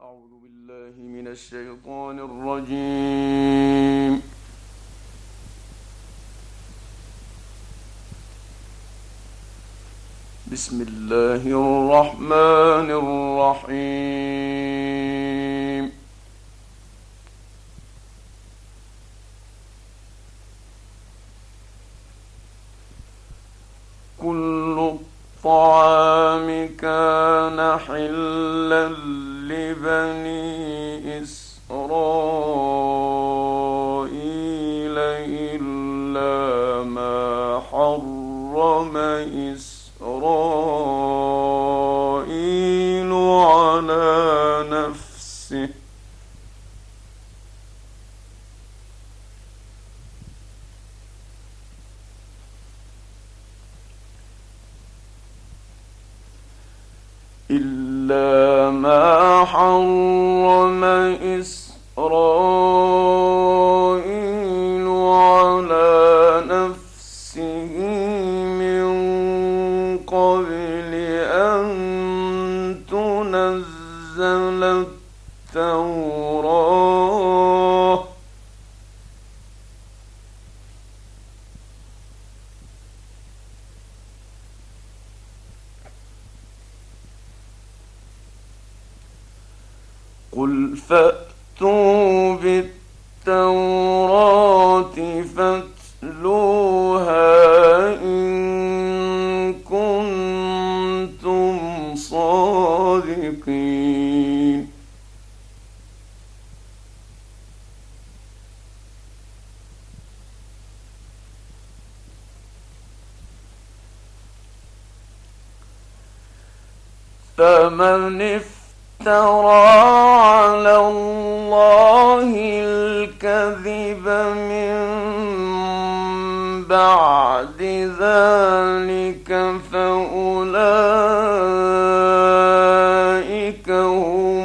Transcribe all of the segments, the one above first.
أعوذ بالله من الشيطان الرجيم. بسم الله الرحمن الرحيم. كل الطعام كان حلا لبني إسرائيل إلا ما حرم إسرائيل على نفسه من قبل أن تنزل التوراة قل فأتوا بالتوراة فاتلوها إن كنتم صادقين. فمن افترى على الله الكذب من بعد ذلك فأولئك هم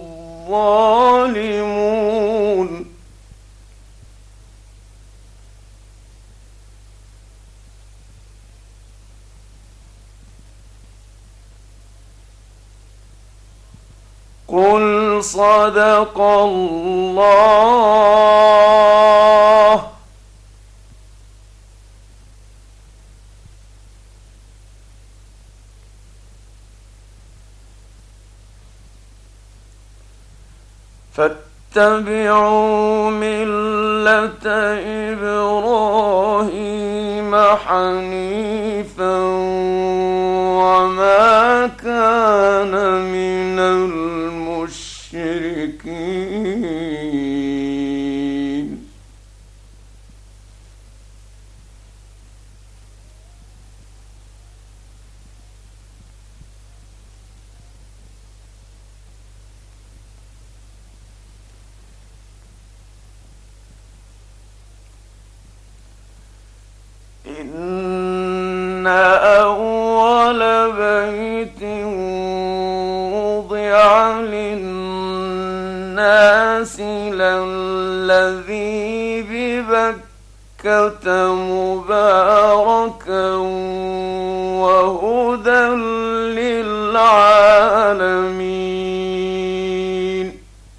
الظالمون. قل صدق الله. فاتبعوا ملة إبراهيم حنيفا وما كان من المشركين. إن أول بيت وضع للناس للذي ببكة مباركا وهدى للعالمين.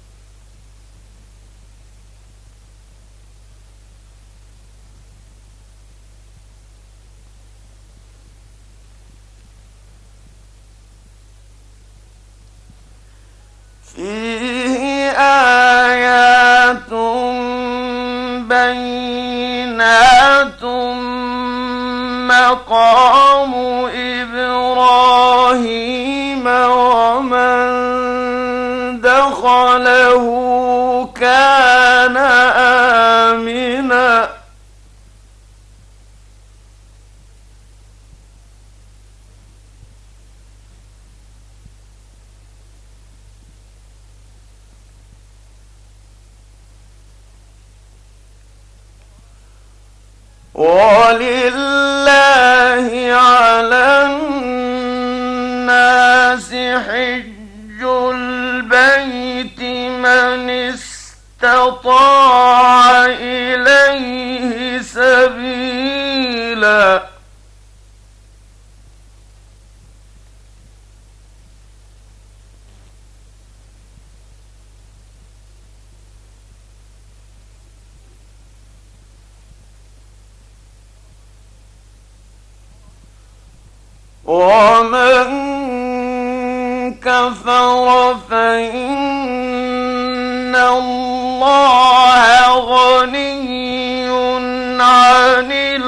فيه آيات بينات مقام إبراهيم ومن دخله كان آمنا. ولله على الناس حج البيت من استطاع إليه سبيلا. ومن كفر فإن الله غني عن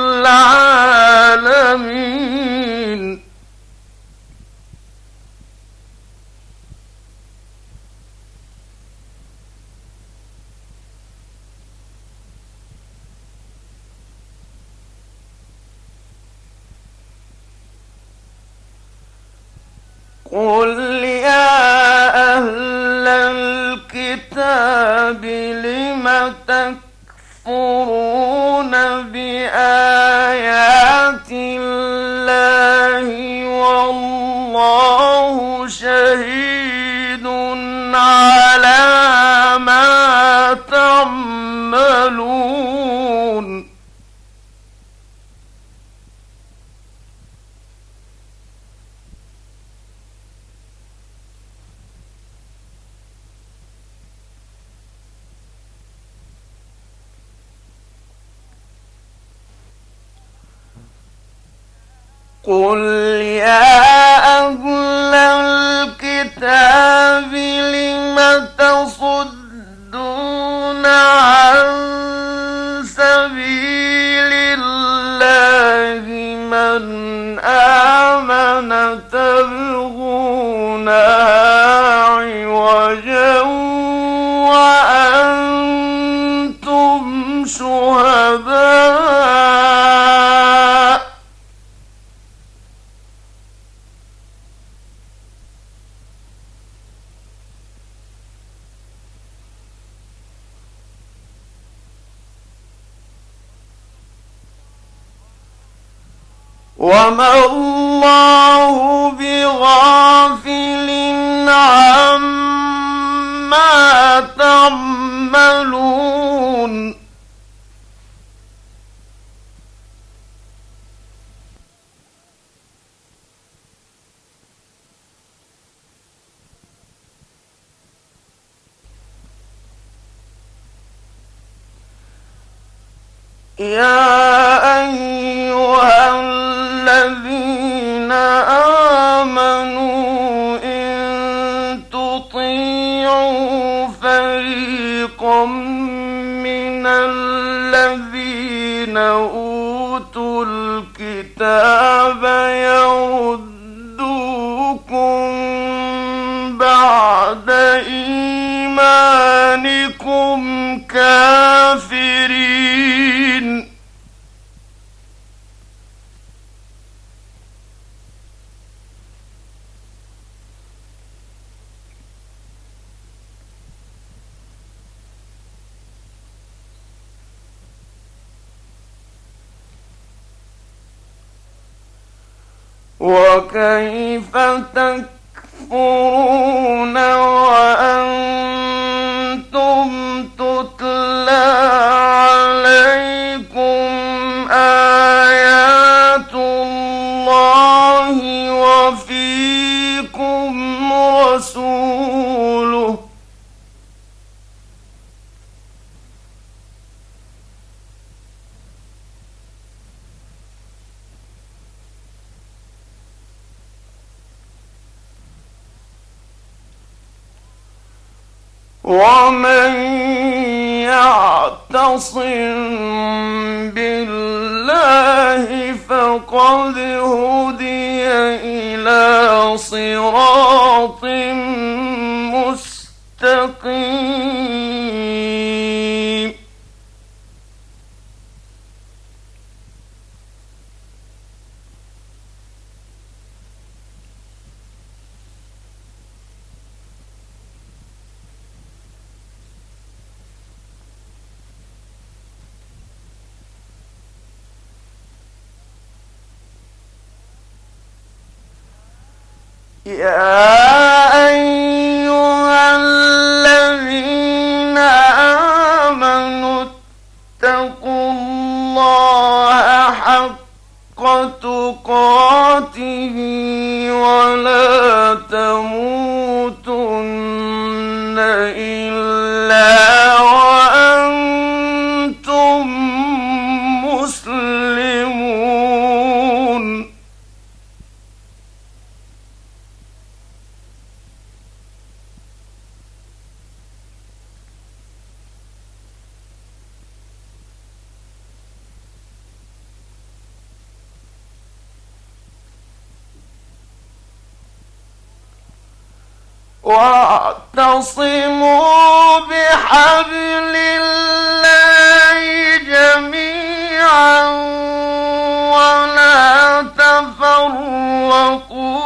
العالمين. قل يا أهل الكتاب لم تكفرون بآيات الله والله شهيد على ما تعملون. قل يا أهل الكتاب لم تصدون عن سبيل الله من آمن تبغونها عوجا وأنتم شهداء. وما الله بغافل عما تعملون. يا أيها الذين آمنوا إن تطيعوا فريقا من الذين أوتوا الكتاب يردوكم بعد إيمانكم كافرين. وكيف تكفرون وأنتم تتلى عليكم آيات الله وفيكم رسوله ومن يعتصم بالله فقد هدي إلى صراط مستقيم. يا أيها الذين آمنوا اتقوا الله حق تقاته ولا تموتن إلا وأنتم مسلمون. واعتصموا بحبل الله جميعا ولا تفرقوا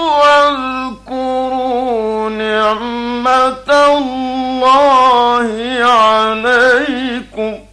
واذكروا نعمة الله عليكم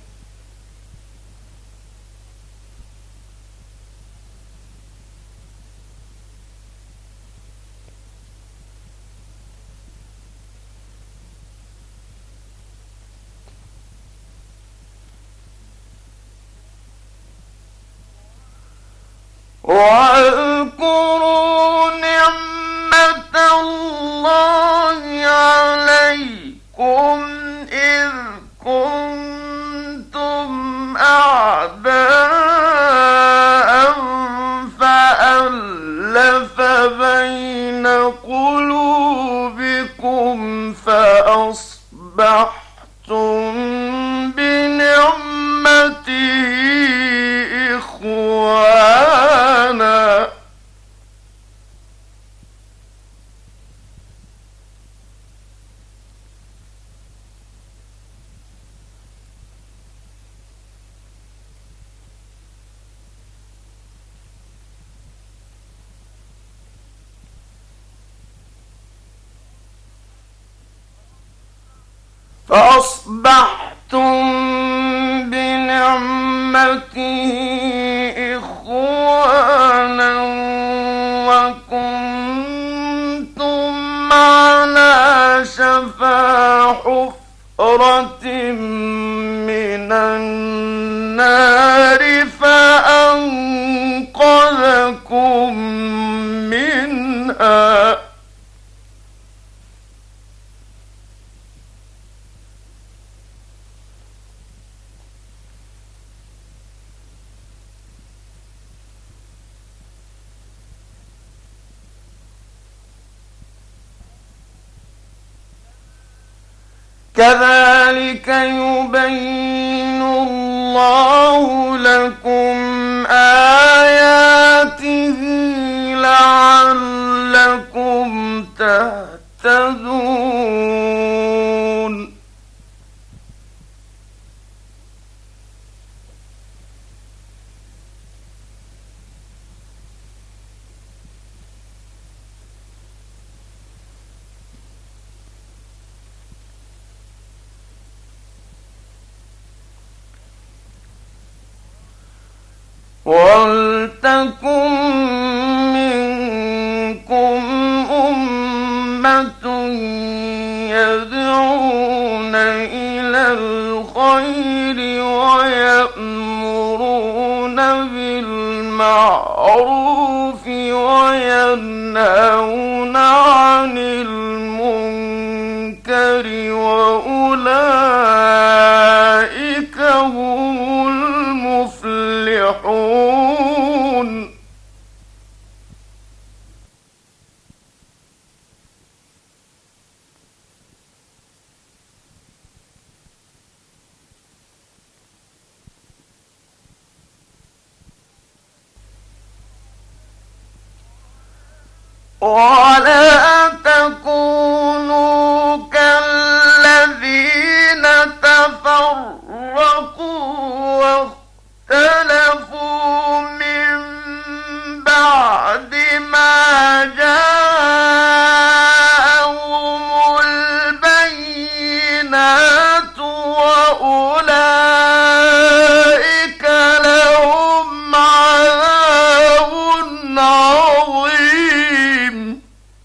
واذكروا نعمة الله عليكم إذ كنتم أعداء فألف بين قلوبكم فأصبحتم بنعمته إخوانا فأصبحتم بنعمته إخوانا وكنتم على شفا حفرة من النار فأنقذكم منها كذلك يبين الله لكم آياته لعلكم تهتدون وَلْتَكُن مِّنكُمْ أُمَّةٌ يَدْعُونَ إِلَى الْخَيْرِ وَيَأْمُرُونَ بِالْمَعْرُوفِ وَيَنْهَوْنَ عَنِ الْمُنكَرِ وَأُولَئِكَ هُمُ المفلحون ولا تكونوا كالذين تفرقوا واختلفوا من بعد ما جاءهم البينات وأولئك لهم عذاب عظيم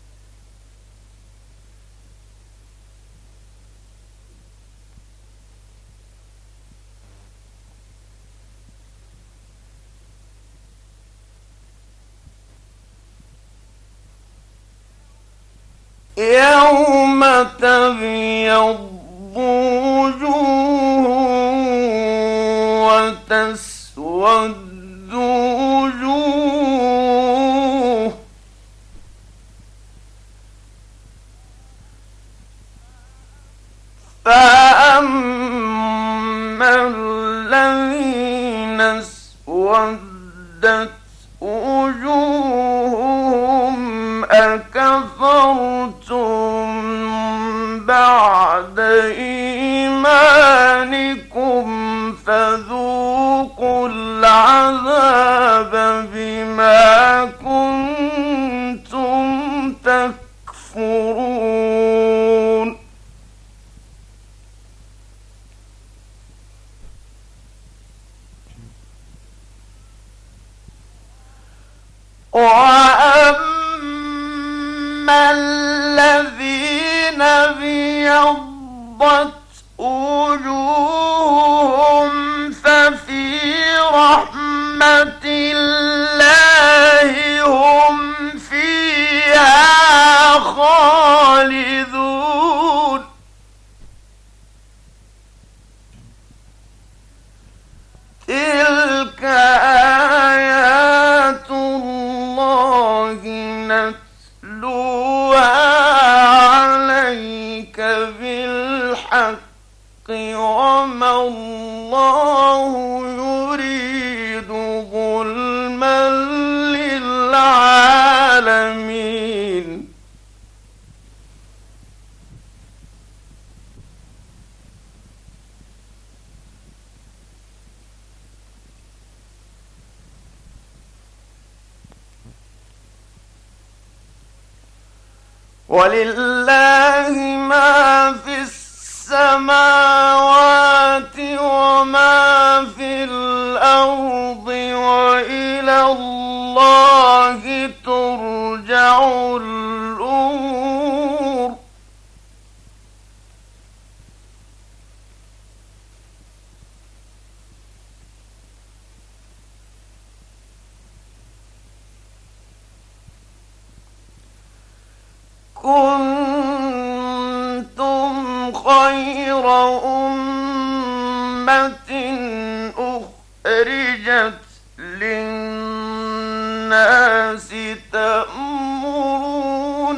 يوم تبيض وجوه وتسود وجوه فأما الذين اسودت وجوههم أكفرتم بعد إيمانكم فذوقوا العذاب بما كنتم تكفرون. وأما الذين ابيضت وجوههم ففي رحمة الله هم فيها خالدون. تلك آيات الله نتلوها عليك بالحق وما الله يريد ظلما للعالمين. ولله ما في السماوات وما في الأرض وإلى الله ترجع الأمور. كنتم خير أمة أخرجت للناس تأمرون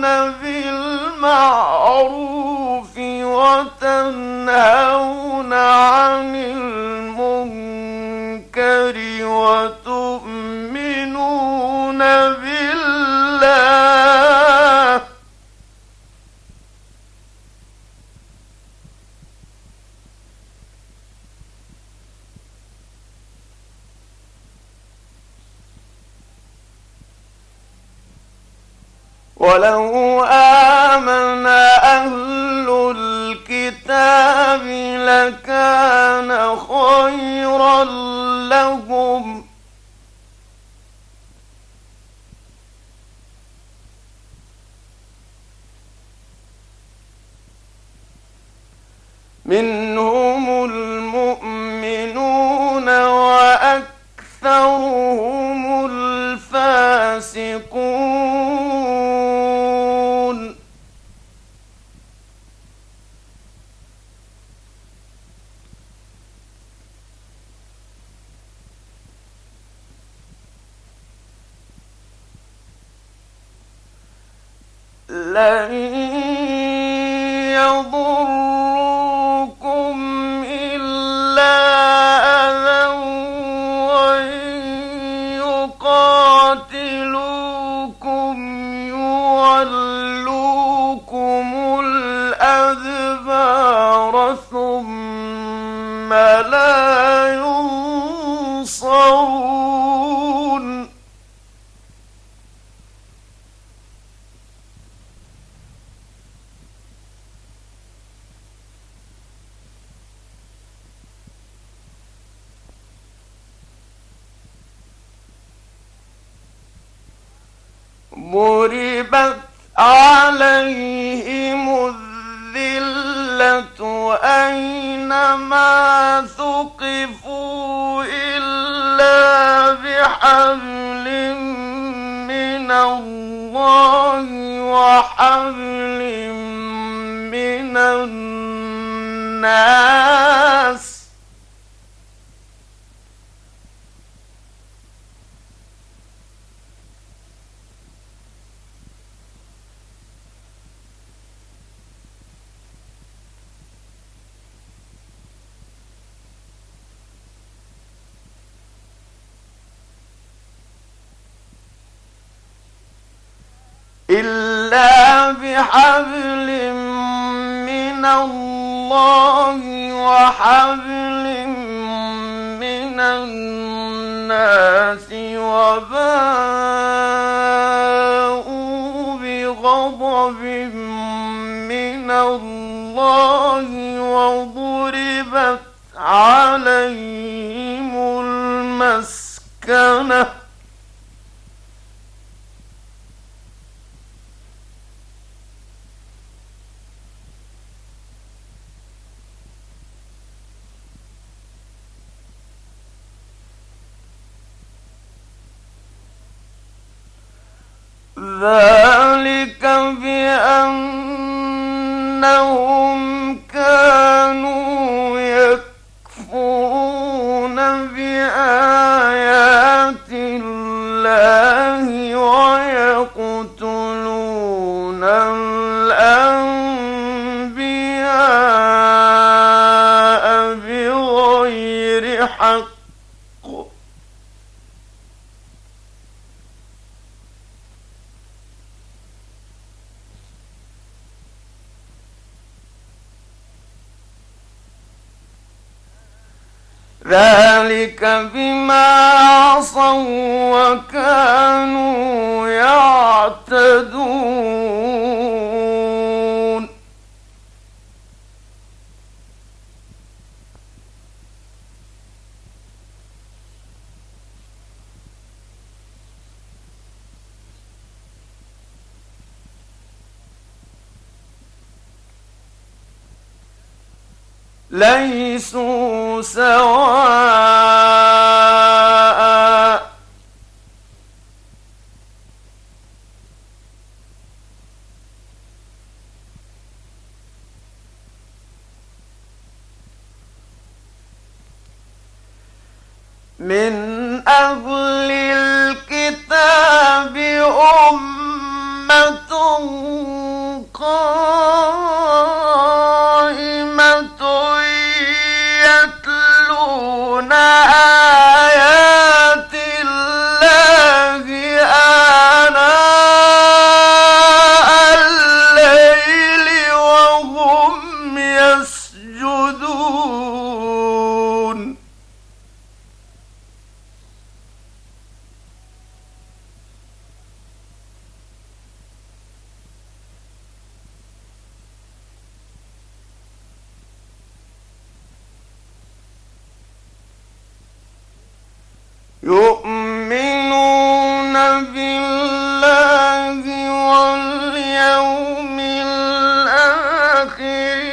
بالمعروف وتنهون عن المنكر وتؤمنون بالله. ولو آمن أهل الكتاب لكان خيرا لهم منهم المؤمنون وأكثرهم الفاسقون. لن يضركم إلا أذى وإن يقاتلوكم يولوكم الأدبار ثم لا ينصرون. ضربت عليهم الذلة أينما ثقفوا إلا بحبل من الله وحبل من الناس إلا بحبل من الله وحبل من الناس وباءوا بغضب من الله وضربت عليهم المسكنة ذلك بأنهم كانوا يكفرون بآيات الله ويقتلون الأنبياء بغير حق ذلك بما عصوا وكانوا يعتدون ليسوا سواء من أهل الكتاب أمة قائمة يتلون آيات الله آناء الليل وهم يسجدون يؤمنون بالله واليوم الآخر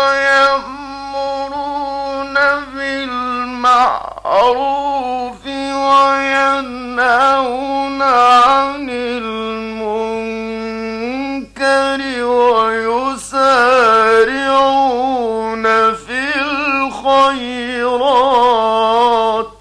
ويأمرون بالمعروف وينهون عن المنكر ويسارعون في الخيرات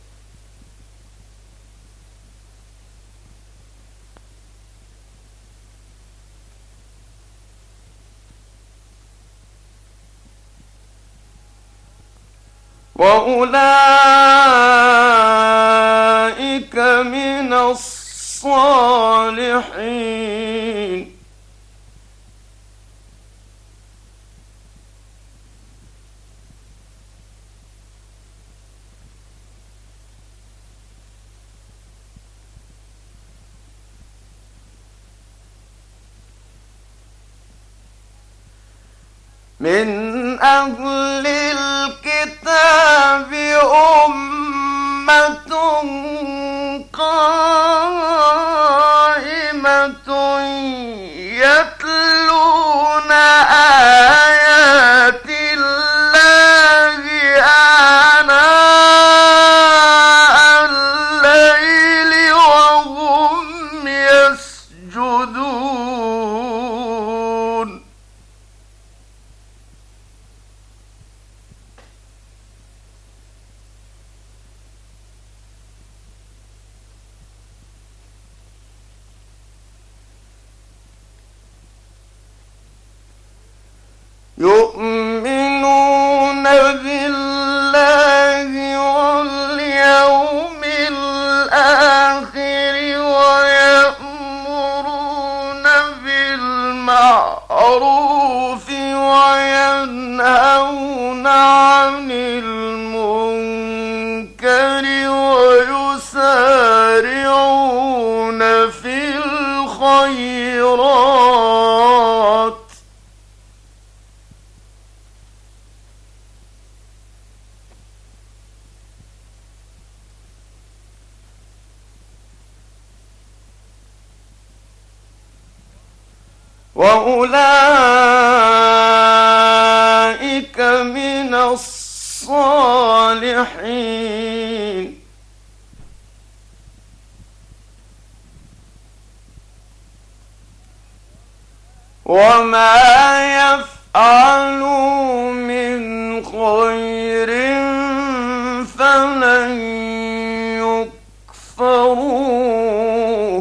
وأولئك من الصالحين من أهل الكتاب أمة قائمة يتلون آيات الله آناء الليل وهم يسجدون يؤمنون بالله واليوم الآخر ويأمرون بالمعروف وينهون وأولئك من الصالحين. وما يفعلوا من خير فلن يكفروه.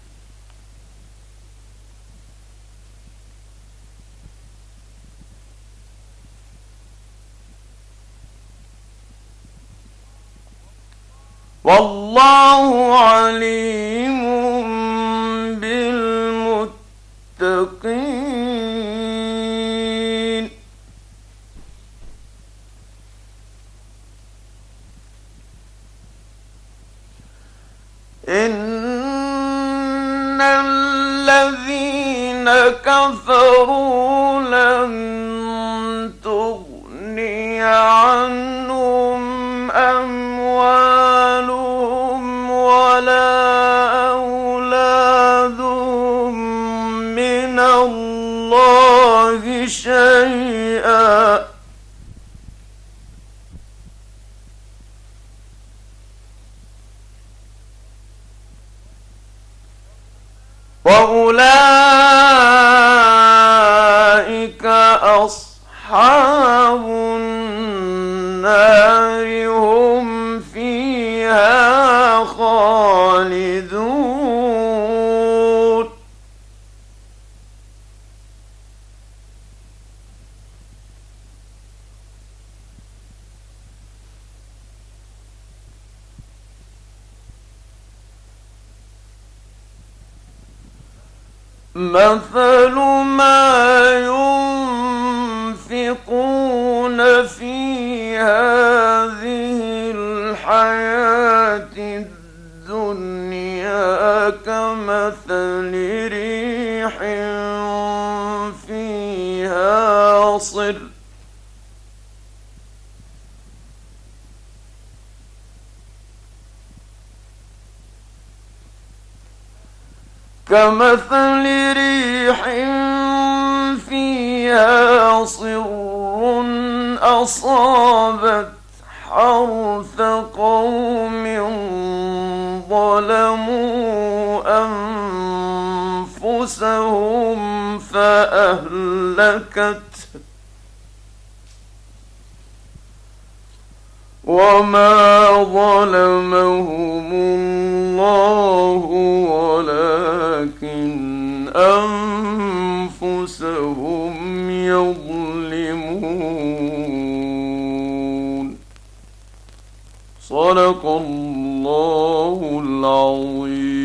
والله عليم بالمتقين. إن الذين كفروا لن تغني عنهم أموالهم ولا أولادهم من الله شيئا وأولئك أصحاب النار هم فيها خالدون. مثل ما ينفقون في هذه الحياة الدنيا كمثل ريح فيها صر أصابت حرث قوم ظلموا أنفسهم فأهلكته وما ظلمهم الله ولكن أنفسهم يظلمون. صدق الله العظيم.